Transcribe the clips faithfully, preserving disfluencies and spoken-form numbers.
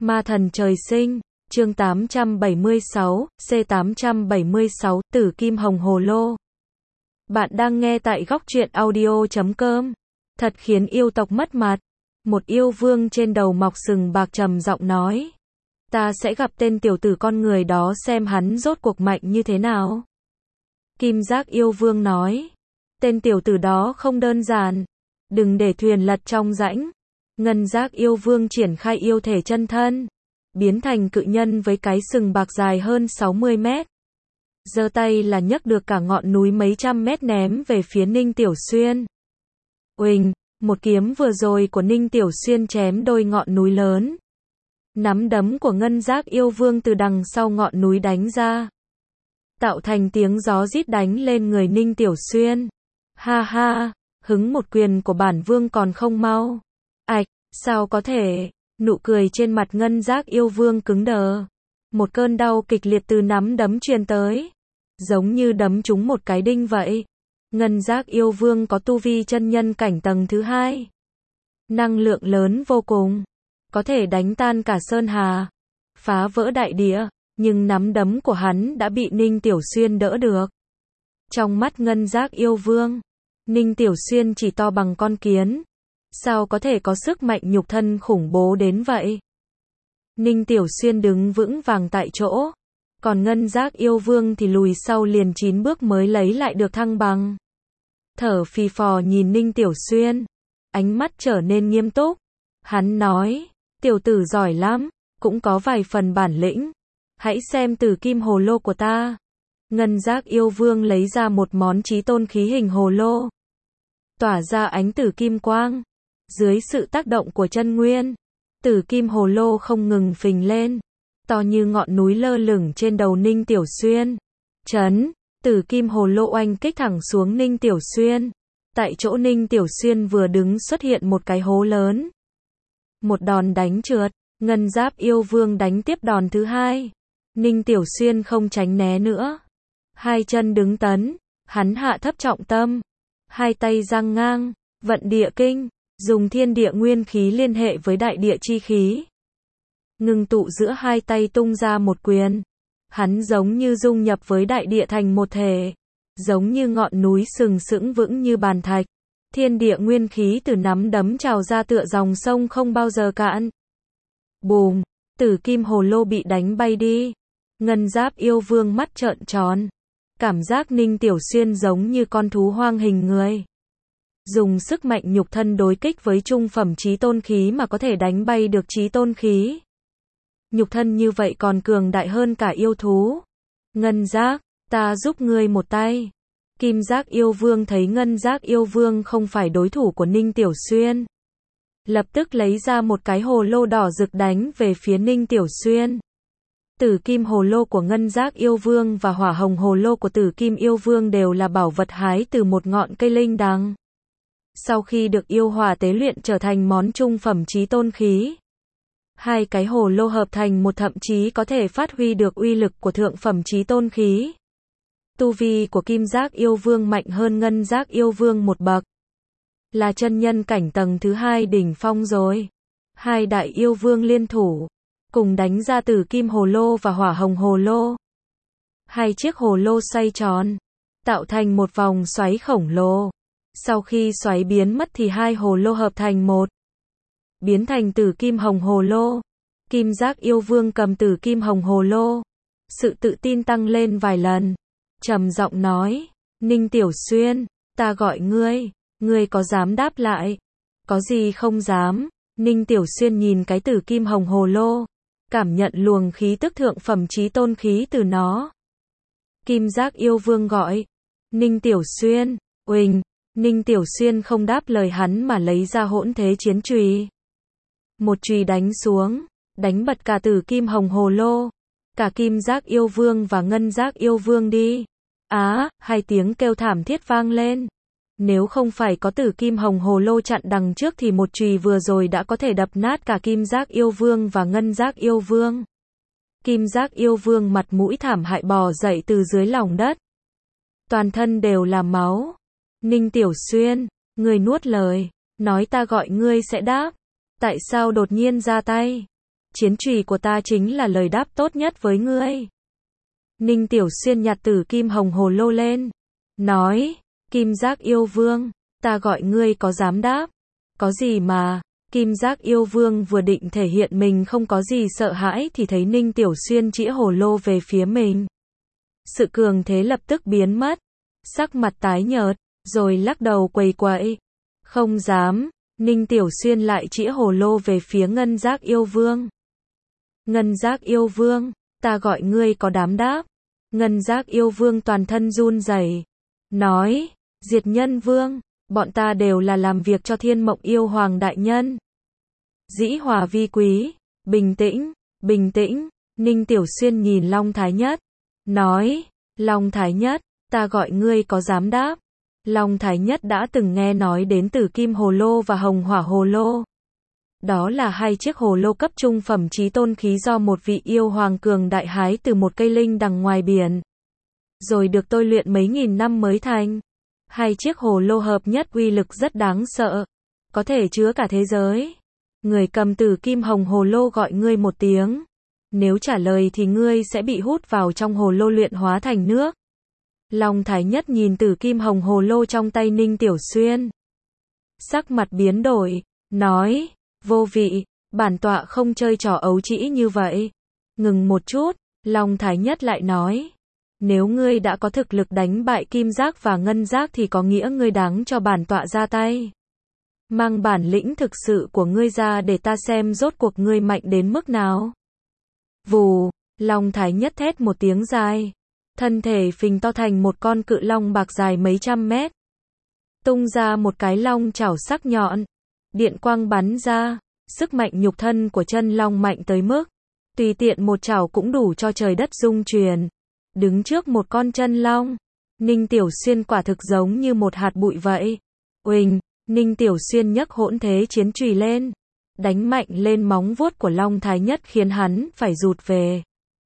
Ma thần trời sinh, chương tám trăm bảy mươi sáu, C tám trăm bảy mươi sáu, Tử Kim Hồng Hồ Lô. Bạn đang nghe tại góc truyện audio chấm com. Thật khiến yêu tộc mất mặt. Một yêu vương trên đầu mọc sừng bạc trầm giọng nói. Ta sẽ gặp tên tiểu tử con người đó xem hắn rốt cuộc mạnh như thế nào. Kim Giác yêu vương nói. Tên tiểu tử đó không đơn giản. Đừng để thuyền lật trong rãnh. Ngân Giác yêu vương triển khai yêu thể chân thân. Biến thành cự nhân với cái sừng bạc dài hơn sáu mươi mét. Giơ tay là nhấc được cả ngọn núi mấy trăm mét ném về phía Ninh Tiểu Xuyên. Uỳnh, một kiếm vừa rồi của Ninh Tiểu Xuyên chém đôi ngọn núi lớn. Nắm đấm của Ngân Giác yêu vương từ đằng sau ngọn núi đánh ra. Tạo thành tiếng gió rít đánh lên người Ninh Tiểu Xuyên. Ha ha, hứng một quyền của bản vương còn không mau. Ạch, sao có thể? Nụ cười trên mặt Ngân Giác yêu vương cứng đờ. Một cơn đau kịch liệt từ nắm đấm truyền tới. Giống như đấm trúng một cái đinh vậy. Ngân Giác yêu vương có tu vi chân nhân cảnh tầng thứ hai. Năng lượng lớn vô cùng. Có thể đánh tan cả sơn hà. Phá vỡ đại địa. Nhưng nắm đấm của hắn đã bị Ninh Tiểu Xuyên đỡ được. Trong mắt Ngân Giác yêu vương, Ninh Tiểu Xuyên chỉ to bằng con kiến. Sao có thể có sức mạnh nhục thân khủng bố đến vậy? Ninh Tiểu Xuyên đứng vững vàng tại chỗ. Còn Ngân Giác yêu vương thì lùi sau liền chín bước mới lấy lại được thăng bằng. Thở phì phò nhìn Ninh Tiểu Xuyên. Ánh mắt trở nên nghiêm túc. Hắn nói, tiểu tử giỏi lắm, cũng có vài phần bản lĩnh. Hãy xem Tử Kim Hồ Lô của ta. Ngân Giác yêu vương lấy ra một món chí tôn khí hình hồ lô. Tỏa ra ánh tử kim quang. Dưới sự tác động của chân nguyên, Tử Kim Hồ Lô không ngừng phình lên. To như ngọn núi lơ lửng trên đầu Ninh Tiểu Xuyên. Chấn, Tử Kim Hồ Lô oanh kích thẳng xuống Ninh Tiểu Xuyên. Tại chỗ Ninh Tiểu Xuyên vừa đứng xuất hiện một cái hố lớn. Một đòn đánh trượt, Ngân Giác yêu vương đánh tiếp đòn thứ hai. Ninh Tiểu Xuyên không tránh né nữa. Hai chân đứng tấn, hắn hạ thấp trọng tâm. Hai tay giang ngang, vận địa kinh, dùng thiên địa nguyên khí liên hệ với đại địa chi khí. Ngưng tụ giữa hai tay tung ra một quyền. Hắn giống như dung nhập với đại địa thành một thể. Giống như ngọn núi sừng sững vững như bàn thạch. Thiên địa nguyên khí từ nắm đấm trào ra tựa dòng sông không bao giờ cạn. Bùm, Tử Kim Hồ Lô bị đánh bay đi. Ngân Giác yêu vương mắt trợn tròn. Cảm giác Ninh Tiểu Xuyên giống như con thú hoang hình người. Dùng sức mạnh nhục thân đối kích với trung phẩm chí tôn khí mà có thể đánh bay được chí tôn khí. Nhục thân như vậy còn cường đại hơn cả yêu thú. Ngân Giác, ta giúp ngươi một tay. Kim Giác yêu vương thấy Ngân Giác yêu vương không phải đối thủ của Ninh Tiểu Xuyên. Lập tức lấy ra một cái hồ lô đỏ rực đánh về phía Ninh Tiểu Xuyên. Tử Kim Hồ Lô của Ngân Giác yêu vương và Hỏa Hồng Hồ Lô của Tử Kim yêu vương đều là bảo vật hái từ một ngọn cây linh đằng. Sau khi được yêu hỏa tế luyện trở thành món trung phẩm chí tôn khí. Hai cái hồ lô hợp thành một thậm chí có thể phát huy được uy lực của thượng phẩm chí tôn khí. Tu vi của Kim Giác yêu vương mạnh hơn Ngân Giác yêu vương một bậc. Là chân nhân cảnh tầng thứ hai đỉnh phong rồi. Hai đại yêu vương liên thủ. Cùng đánh ra Tử Kim Hồ Lô và Hỏa Hồng Hồ Lô. Hai chiếc hồ lô xoay tròn. Tạo thành một vòng xoáy khổng lồ. Sau khi xoáy biến mất thì hai hồ lô hợp thành một. Biến thành Tử Kim Hồng Hồ Lô. Kim Giác yêu vương cầm Tử Kim Hồng Hồ Lô. Sự tự tin tăng lên vài lần. Trầm giọng nói. Ninh Tiểu Xuyên, ta gọi ngươi. Ngươi có dám đáp lại? Có gì không dám? Ninh Tiểu Xuyên nhìn cái Tử Kim Hồng Hồ Lô. Cảm nhận luồng khí tức thượng phẩm chí tôn khí từ nó. Kim Giác yêu vương gọi. Ninh Tiểu Xuyên, uỳnh. Ninh Tiểu Xuyên không đáp lời hắn mà lấy ra hỗn thế chiến chùy. Một chùy đánh xuống, đánh bật cả Tử Kim Hồng Hồ Lô. Cả Kim Giác yêu vương và Ngân Giác yêu vương đi. Á, hai tiếng kêu thảm thiết vang lên. Nếu không phải có Tử Kim Hồng Hồ Lô chặn đằng trước thì một chùy vừa rồi đã có thể đập nát cả Kim Giác yêu vương và Ngân Giác yêu vương. Kim Giác yêu vương mặt mũi thảm hại bò dậy từ dưới lòng đất. Toàn thân đều là máu. Ninh Tiểu Xuyên, ngươi nuốt lời, nói ta gọi ngươi sẽ đáp. Tại sao đột nhiên ra tay? chiến chùy của ta chính là lời đáp tốt nhất với ngươi. Ninh Tiểu Xuyên nhặt tử kim hồng hồ lô lên, nói, Kim Giác yêu vương, ta gọi ngươi có dám đáp? Có gì mà, Kim Giác yêu vương vừa định thể hiện mình không có gì sợ hãi thì thấy Ninh Tiểu Xuyên chĩa hồ lô về phía mình. Sự cường thế lập tức biến mất, sắc mặt tái nhợt, rồi lắc đầu quầy quậy. Không dám, Ninh Tiểu Xuyên lại chĩa hồ lô về phía Ngân Giác yêu vương. Ngân Giác yêu vương, ta gọi ngươi có dám đáp? Ngân Giác yêu vương toàn thân run rẩy, nói, Diệt Nhân vương, bọn ta đều là làm việc cho Thiên Mộng yêu hoàng đại nhân. Dĩ hòa vi quý, bình tĩnh, bình tĩnh, Ninh Tiểu Xuyên nhìn Long Thái Nhất, nói, Long Thái Nhất, ta gọi ngươi có dám đáp? Long Thái Nhất đã từng nghe nói đến Tử Kim Hồ Lô và Hồng Hỏa Hồ Lô. Đó là hai chiếc hồ lô cấp trung phẩm chí tôn khí do một vị yêu hoàng cường đại hái từ một cây linh đằng ngoài biển, rồi được tôi luyện mấy nghìn năm mới thành. Hai chiếc hồ lô hợp nhất uy lực rất đáng sợ, có thể chứa cả thế giới. Người cầm Tử Kim Hồng Hồ Lô gọi ngươi một tiếng, nếu trả lời thì ngươi sẽ bị hút vào trong hồ lô luyện hóa thành nước. Long Thái Nhất nhìn Tử Kim Hồng Hồ Lô trong tay Ninh Tiểu Xuyên, sắc mặt biến đổi, nói, vô vị, bản tọa không chơi trò ấu trĩ như vậy. Ngừng một chút, Long Thái Nhất lại nói, nếu ngươi đã có thực lực đánh bại Kim Giác và Ngân Giác thì có nghĩa ngươi đáng cho bản tọa ra tay. Mang bản lĩnh thực sự của ngươi ra để ta xem rốt cuộc ngươi mạnh đến mức nào. Vù, Long Thái Nhất thét một tiếng dài, thân thể phình to thành một con cự long bạc dài mấy trăm mét, tung ra một cái long chảo sắc nhọn, điện quang bắn ra, sức mạnh nhục thân của chân long mạnh tới mức tùy tiện một chảo cũng đủ cho trời đất rung chuyển. Đứng trước một con chân long, Ninh Tiểu Xuyên quả thực giống như một hạt bụi vậy. Uỳnh, Ninh Tiểu Xuyên nhấc hỗn thế chiến chùy lên, đánh mạnh lên móng vuốt của Long Thái Nhất khiến hắn phải rụt về.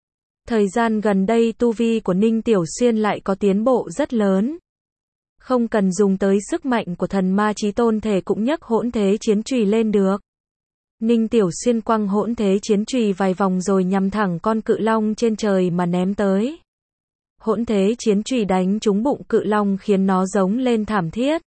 Thời gian gần đây tu vi của Ninh Tiểu Xuyên lại có tiến bộ rất lớn. Không cần dùng tới sức mạnh của thần ma chí tôn thể cũng nhấc hỗn thế chiến chùy lên được. Ninh Tiểu Xuyên quăng hỗn thế chiến chùy vài vòng rồi nhằm thẳng con cự long trên trời mà ném tới. Hỗn thế chiến chùy đánh trúng bụng cự long khiến nó giống lên thảm thiết.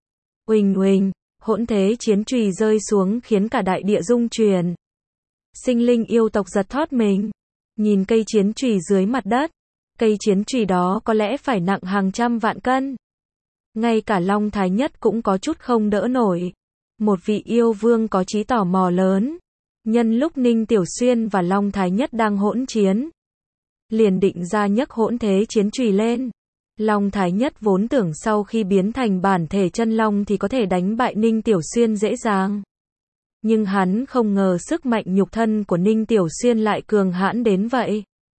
Uỳnh uỳnh, hỗn thế chiến chùy rơi xuống khiến cả đại địa rung chuyển. Sinh linh yêu tộc giật thót mình, nhìn cây chiến chùy dưới mặt đất. Cây chiến chùy đó có lẽ phải nặng hàng trăm vạn cân. Ngay cả Long Thái Nhất cũng có chút không đỡ nổi. Một vị yêu vương có chí tò mò lớn, nhân lúc Ninh Tiểu Xuyên và Long Thái Nhất đang hỗn chiến, liền định ra nhấc hỗn thế chiến chùy lên. Long Thái Nhất vốn tưởng sau khi biến thành bản thể chân long thì có thể đánh bại Ninh Tiểu Xuyên dễ dàng. Nhưng hắn không ngờ sức mạnh nhục thân của Ninh Tiểu Xuyên lại cường hãn đến vậy.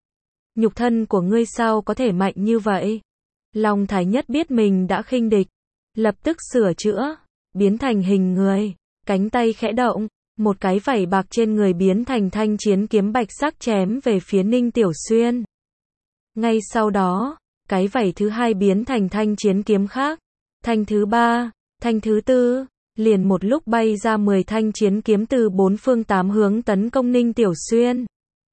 Nhục thân của ngươi sao có thể mạnh như vậy? Long Thái Nhất biết mình đã khinh địch, lập tức sửa chữa, biến thành hình người, cánh tay khẽ động, một cái vảy bạc trên người biến thành thanh chiến kiếm bạch sắc chém về phía Ninh Tiểu Xuyên. Ngay sau đó, cái vảy thứ hai biến thành thanh chiến kiếm khác, thanh thứ ba, thanh thứ tư, liền một lúc bay ra mười thanh chiến kiếm từ bốn phương tám hướng tấn công Ninh Tiểu Xuyên.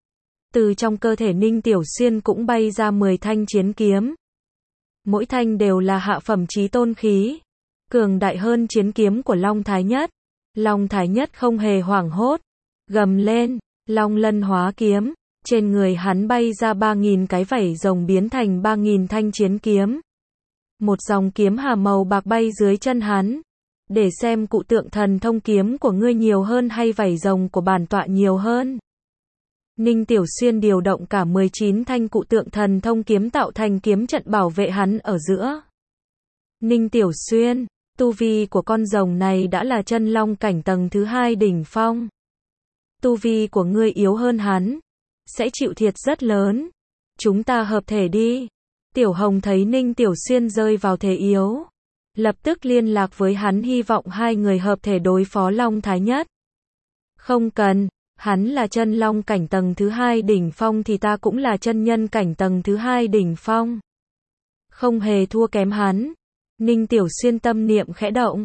Từ trong cơ thể Ninh Tiểu Xuyên cũng bay ra mười thanh chiến kiếm. Mỗi thanh đều là hạ phẩm chí tôn khí, cường đại hơn chiến kiếm của Long Thái Nhất. Long Thái Nhất không hề hoảng hốt, gầm lên, Long Lân hóa kiếm, trên người hắn bay ra ba nghìn cái vảy rồng biến thành ba nghìn thanh chiến kiếm. Một dòng kiếm hà màu bạc bay dưới chân hắn, để xem cụ tượng thần thông kiếm của ngươi nhiều hơn hay vảy rồng của bản tọa nhiều hơn. Ninh Tiểu Xuyên điều động cả mười chín thanh cụ tượng thần thông kiếm tạo thành kiếm trận bảo vệ hắn ở giữa. Ninh Tiểu Xuyên, tu vi của con rồng này đã là chân long cảnh tầng thứ hai đỉnh phong. Tu vi của ngươi yếu hơn hắn, sẽ chịu thiệt rất lớn. Chúng ta hợp thể đi. Tiểu Hồng thấy Ninh Tiểu Xuyên rơi vào thế yếu, lập tức liên lạc với hắn hy vọng hai người hợp thể đối phó Long Thái Nhất. Không cần, hắn là chân long cảnh tầng thứ hai đỉnh phong thì ta cũng là chân nhân cảnh tầng thứ hai đỉnh phong. Không hề thua kém hắn. Ninh Tiểu Xuyên tâm niệm khẽ động,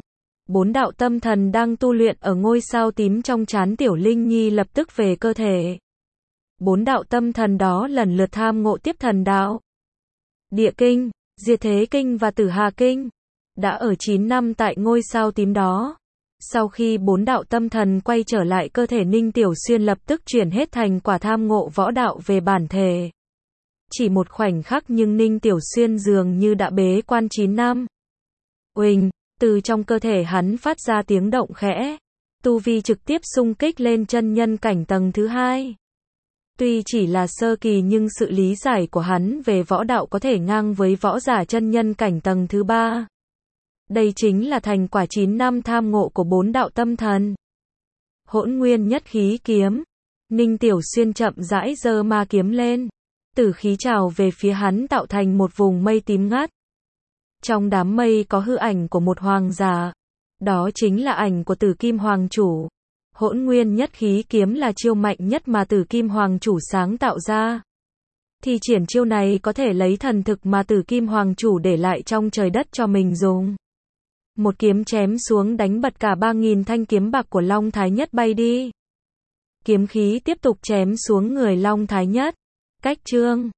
Bốn đạo tâm thần đang tu luyện ở ngôi sao tím trong trán Tiểu Linh Nhi lập tức về cơ thể. Bốn đạo tâm thần đó lần lượt tham ngộ tiếp thần đạo. Địa kinh, Diệt Thế kinh và Tử Hà kinh. Đã ở chín năm tại ngôi sao tím đó. Sau khi bốn đạo tâm thần quay trở lại cơ thể, Ninh Tiểu Xuyên lập tức chuyển hết thành quả tham ngộ võ đạo về bản thể. Chỉ một khoảnh khắc nhưng Ninh Tiểu Xuyên dường như đã bế quan chín năm. Uỳnh, từ trong cơ thể hắn phát ra tiếng động khẽ. Tu vi trực tiếp xung kích lên chân nhân cảnh tầng thứ hai. Tuy chỉ là sơ kỳ nhưng sự lý giải của hắn về võ đạo có thể ngang với võ giả chân nhân cảnh tầng thứ ba. Đây chính là thành quả chín năm tham ngộ của bốn đạo tâm thần. Hỗn Nguyên Nhất Khí Kiếm. Ninh Tiểu Xuyên chậm rãi giơ ma kiếm lên. Tử khí trào về phía hắn tạo thành một vùng mây tím ngắt. Trong đám mây có hư ảnh của một hoàng giả. Đó chính là ảnh của Tử Kim Hoàng Chủ. Hỗn Nguyên Nhất Khí Kiếm là chiêu mạnh nhất mà Tử Kim Hoàng Chủ sáng tạo ra. Thì triển chiêu này có thể lấy thần thực mà Tử Kim Hoàng Chủ để lại trong trời đất cho mình dùng. Một kiếm chém xuống đánh bật cả ba nghìn thanh kiếm bạc của Long Thái Nhất bay đi. Kiếm khí tiếp tục chém xuống người Long Thái Nhất. Cách chương